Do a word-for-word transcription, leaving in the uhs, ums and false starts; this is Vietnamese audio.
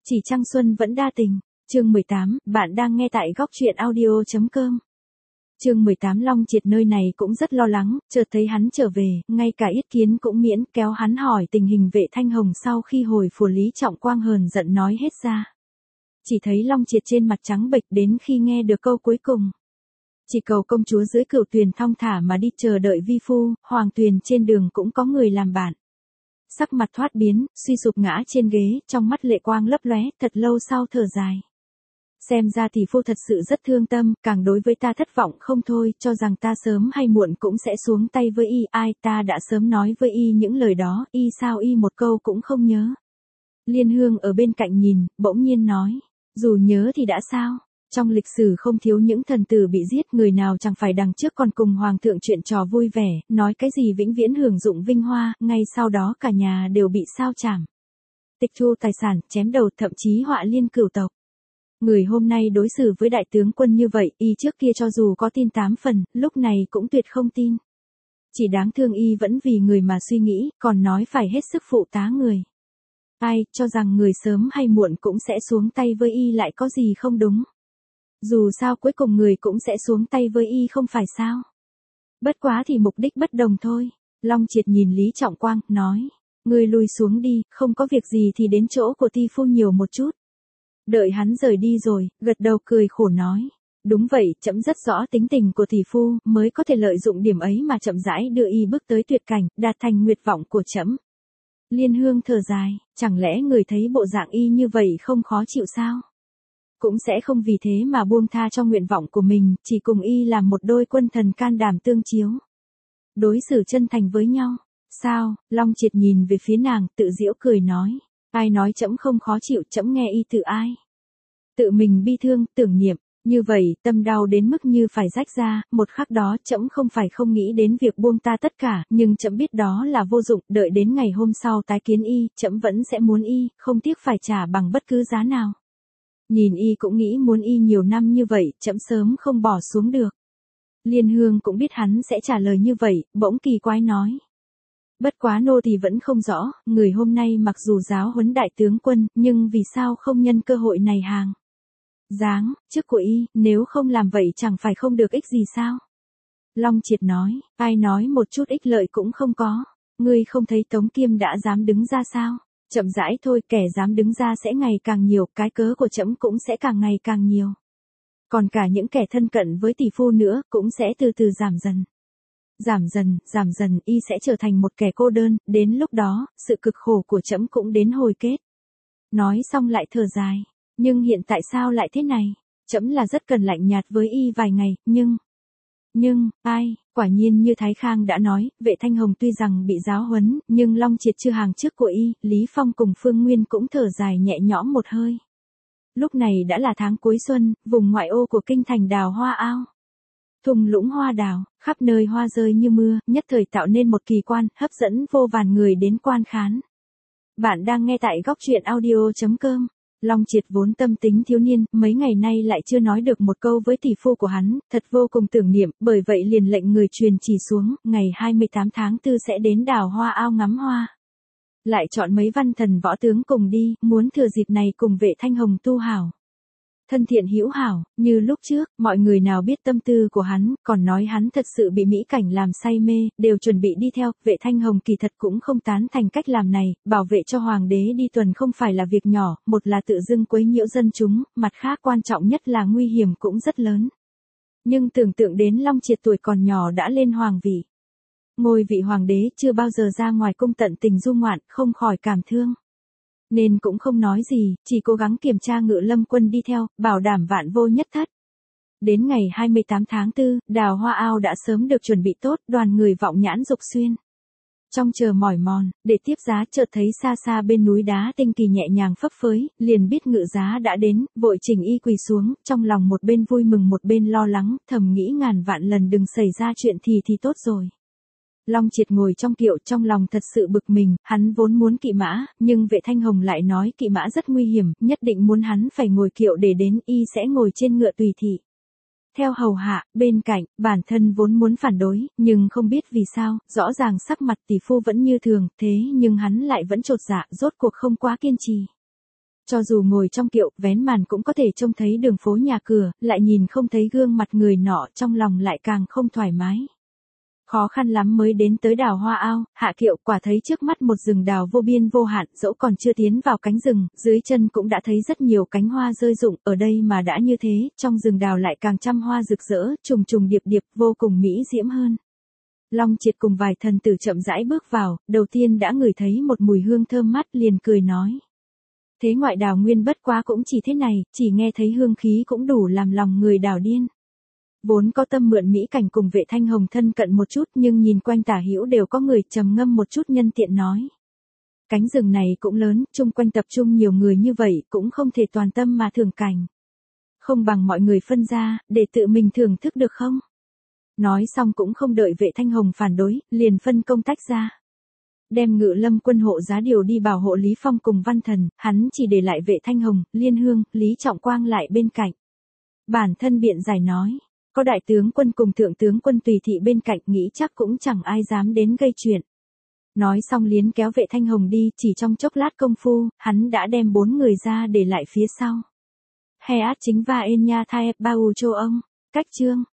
Chỉ Trăng Xuân vẫn đa tình. Chương mười tám, bạn đang nghe tại góc truyện audio chấm com. Chương mười tám. Long Triệt nơi này cũng rất lo lắng, chợt thấy hắn trở về, ngay cả Yết Kiến cũng miễn kéo hắn hỏi tình hình Vệ Thanh Hồng sau khi hồi phủ. Lý Trọng Quang hờn giận nói hết ra. Chỉ thấy Long Triệt trên mặt trắng bệch đến khi nghe được câu cuối cùng. Chỉ cầu công chúa dưới Cửu Tuyền thong thả mà đi chờ đợi vi phu, Hoàng Tuyền trên đường cũng có người làm bạn. Sắc mặt thoát biến, suy sụp ngã trên ghế, trong mắt lệ quang lấp lóe, thật lâu sau thở dài. Xem ra tỷ phu thật sự rất thương tâm, càng đối với ta thất vọng không thôi, cho rằng ta sớm hay muộn cũng sẽ xuống tay với y, ai ta đã sớm nói với y những lời đó, y sao y một câu cũng không nhớ. Liên Hương ở bên cạnh nhìn, bỗng nhiên nói, dù nhớ thì đã sao? Trong lịch sử không thiếu những thần tử bị giết, người nào chẳng phải đằng trước còn cùng hoàng thượng chuyện trò vui vẻ, nói cái gì vĩnh viễn hưởng dụng vinh hoa, ngay sau đó cả nhà đều bị sao chảm. Tịch thu tài sản, chém đầu, thậm chí họa liên cửu tộc. Người hôm nay đối xử với đại tướng quân như vậy, y trước kia cho dù có tin tám phần, lúc này cũng tuyệt không tin. Chỉ đáng thương y vẫn vì người mà suy nghĩ, còn nói phải hết sức phụ tá người. Ai, cho rằng người sớm hay muộn cũng sẽ xuống tay với y lại có gì không đúng. Dù sao cuối cùng người cũng sẽ xuống tay với y không phải sao. Bất quá thì mục đích bất đồng thôi. Long Triệt nhìn Lý Trọng Quang, nói. Ngươi lui xuống đi, không có việc gì thì đến chỗ của ti phu nhiều một chút. Đợi hắn rời đi rồi, gật đầu cười khổ nói. Đúng vậy, trẫm rất rõ tính tình của tỷ phu, mới có thể lợi dụng điểm ấy mà chậm rãi đưa y bước tới tuyệt cảnh, đạt thành nguyệt vọng của trẫm. Liên Hương thở dài, chẳng lẽ người thấy bộ dạng y như vậy không khó chịu sao? Cũng sẽ không vì thế mà buông tha cho nguyện vọng của mình, chỉ cùng y làm một đôi quân thần can đảm tương chiếu. Đối xử chân thành với nhau. Sao? Long Triệt nhìn về phía nàng, tự giễu cười nói. Ai nói trẫm không khó chịu, trẫm nghe y tự ai? Tự mình bi thương, tưởng niệm. Như vậy, tâm đau đến mức như phải rách ra, một khắc đó trẫm không phải không nghĩ đến việc buông ta tất cả, nhưng trẫm biết đó là vô dụng, đợi đến ngày hôm sau tái kiến y, trẫm vẫn sẽ muốn y, không tiếc phải trả bằng bất cứ giá nào. Nhìn y cũng nghĩ muốn y nhiều năm như vậy, trẫm sớm không bỏ xuống được. Liên Hương cũng biết hắn sẽ trả lời như vậy, bỗng kỳ quái nói. Bất quá nô thì vẫn không rõ, người hôm nay mặc dù giáo huấn đại tướng quân, nhưng vì sao không nhân cơ hội này hàng giáng chức của y, nếu không làm vậy chẳng phải không được ích gì sao? Long Triệt nói, ai nói một chút ích lợi cũng không có, ngươi không thấy Tống Kiêm đã dám đứng ra sao? Chậm rãi thôi, kẻ dám đứng ra sẽ ngày càng nhiều, cái cớ của trẫm cũng sẽ càng ngày càng nhiều. Còn cả những kẻ thân cận với tỷ phu nữa, cũng sẽ từ từ giảm dần. Giảm dần, giảm dần, y sẽ trở thành một kẻ cô đơn, đến lúc đó, sự cực khổ của trẫm cũng đến hồi kết. Nói xong lại thở dài, nhưng hiện tại sao lại thế này? Trẫm là rất cần lạnh nhạt với y vài ngày, nhưng... Nhưng, ai, quả nhiên như Thái Khang đã nói, Vệ Thanh Hồng tuy rằng bị giáo huấn, nhưng Long Triệt chưa hàng trước của y, Lý Phong cùng Phương Nguyên cũng thở dài nhẹ nhõm một hơi. Lúc này đã là tháng cuối xuân, vùng ngoại ô của kinh thành đào hoa ao. Thung lũng hoa đào, khắp nơi hoa rơi như mưa, nhất thời tạo nên một kỳ quan, hấp dẫn vô vàn người đến quan khán. Bạn đang nghe tại góc truyện audio chấm com. Long Triệt vốn tâm tính thiếu niên, mấy ngày nay lại chưa nói được một câu với tỷ phu của hắn, thật vô cùng tưởng niệm, bởi vậy liền lệnh người truyền chỉ xuống, ngày hai mươi tám tháng tư sẽ đến đào hoa ao ngắm hoa. Lại chọn mấy văn thần võ tướng cùng đi, muốn thừa dịp này cùng Vệ Thanh Hồng tu hảo. Thân thiện hữu hảo, như lúc trước, mọi người nào biết tâm tư của hắn, còn nói hắn thật sự bị mỹ cảnh làm say mê, đều chuẩn bị đi theo. Vệ Thanh Hồng kỳ thật cũng không tán thành cách làm này, bảo vệ cho hoàng đế đi tuần không phải là việc nhỏ, một là tự dưng quấy nhiễu dân chúng, mặt khác quan trọng nhất là nguy hiểm cũng rất lớn. Nhưng tưởng tượng đến Long Triệt tuổi còn nhỏ đã lên hoàng vị. Ngôi vị hoàng đế chưa bao giờ ra ngoài cung tận tình du ngoạn, không khỏi cảm thương. Nên cũng không nói gì, chỉ cố gắng kiểm tra Ngự Lâm quân đi theo, bảo đảm vạn vô nhất thất. Đến ngày hai mươi tám tháng tư, đào hoa ao đã sớm được chuẩn bị tốt, đoàn người vọng nhãn dục xuyên. Trong chờ mỏi mòn, để tiếp giá chợt thấy xa xa bên núi đá tinh kỳ nhẹ nhàng phấp phới, liền biết ngự giá đã đến, vội chỉnh y quỳ xuống, trong lòng một bên vui mừng một bên lo lắng, thầm nghĩ ngàn vạn lần đừng xảy ra chuyện thì thì tốt rồi. Long Triệt ngồi trong kiệu trong lòng thật sự bực mình, hắn vốn muốn kỵ mã, nhưng Vệ Thanh Hồng lại nói kỵ mã rất nguy hiểm, nhất định muốn hắn phải ngồi kiệu để đến, y sẽ ngồi trên ngựa tùy thị. Theo hầu hạ, bên cạnh, bản thân vốn muốn phản đối, nhưng không biết vì sao, rõ ràng sắc mặt tỷ phu vẫn như thường, thế nhưng hắn lại vẫn chột dạ, rốt cuộc không quá kiên trì. Cho dù ngồi trong kiệu, vén màn cũng có thể trông thấy đường phố nhà cửa, lại nhìn không thấy gương mặt người nọ, trong lòng lại càng không thoải mái. Khó khăn lắm mới đến tới đảo Hoa Ao, hạ kiệu quả thấy trước mắt một rừng đào vô biên vô hạn, dẫu còn chưa tiến vào cánh rừng, dưới chân cũng đã thấy rất nhiều cánh hoa rơi rụng, ở đây mà đã như thế, trong rừng đào lại càng trăm hoa rực rỡ, trùng trùng điệp điệp, vô cùng mỹ diễm hơn. Long Triệt cùng vài thần tử chậm rãi bước vào, đầu tiên đã ngửi thấy một mùi hương thơm mát, liền cười nói. Thế ngoại đào nguyên bất quá cũng chỉ thế này, chỉ nghe thấy hương khí cũng đủ làm lòng người đào điên. Vốn có tâm mượn mỹ cảnh cùng Vệ Thanh Hồng thân cận một chút, nhưng nhìn quanh tả hữu đều có người, trầm ngâm một chút nhân tiện nói. Cánh rừng này cũng lớn, chung quanh tập trung nhiều người như vậy, cũng không thể toàn tâm mà thưởng cảnh. Không bằng mọi người phân ra, để tự mình thưởng thức được không? Nói xong cũng không đợi Vệ Thanh Hồng phản đối, liền phân công tách ra. Đem Ngự Lâm quân hộ giá điều đi bảo hộ Lý Phong cùng Văn Thần, hắn chỉ để lại Vệ Thanh Hồng, Liên Hương, Lý Trọng Quang lại bên cạnh. Bản thân biện giải nói, có đại tướng quân cùng thượng tướng quân tùy thị bên cạnh, nghĩ chắc cũng chẳng ai dám đến gây chuyện. Nói xong liến kéo Vệ Thanh Hồng đi, chỉ trong chốc lát công phu, hắn đã đem bốn người ra để lại phía sau. He át chính va en nha thai ba u chô ông, cách chương.